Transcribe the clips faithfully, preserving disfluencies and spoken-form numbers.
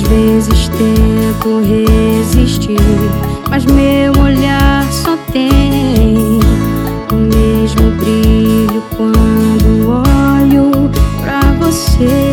vezes tento resistir, mas meu olhar só tem o mesmo brilho quando olho pra você.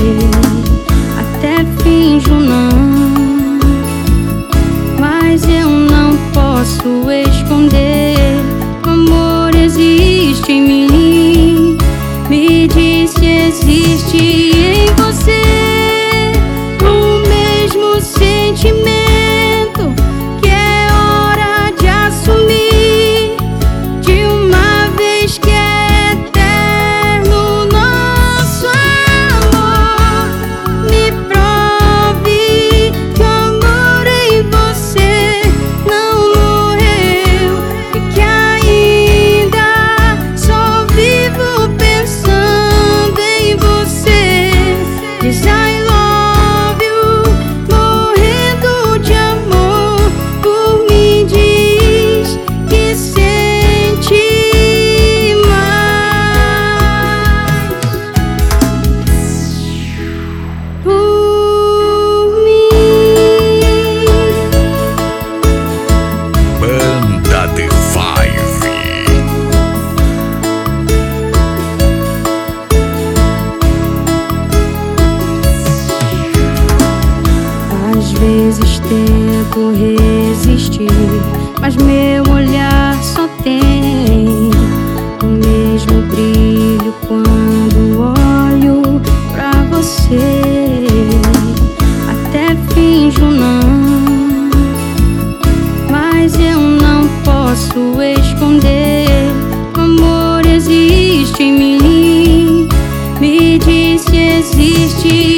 Até finjo não, mas eu não posso esconder. O amor existe em mim, me diz se existe em você o mesmo sentimento que é hora de assumir de uma vez que é eterno nosso amor. Me prove que o amor em você não morreu e que ainda só vivo pensando em você. Diz I love you, morrendo de amor por mim, diz que sente mais por mim. Banda The Five. Às vezes tento resistir, mas meu olhar só tem o mesmo brilho quando olho pra você. Até finjo não, mas eu não posso esconder. O amor existe em mim, me diz se existe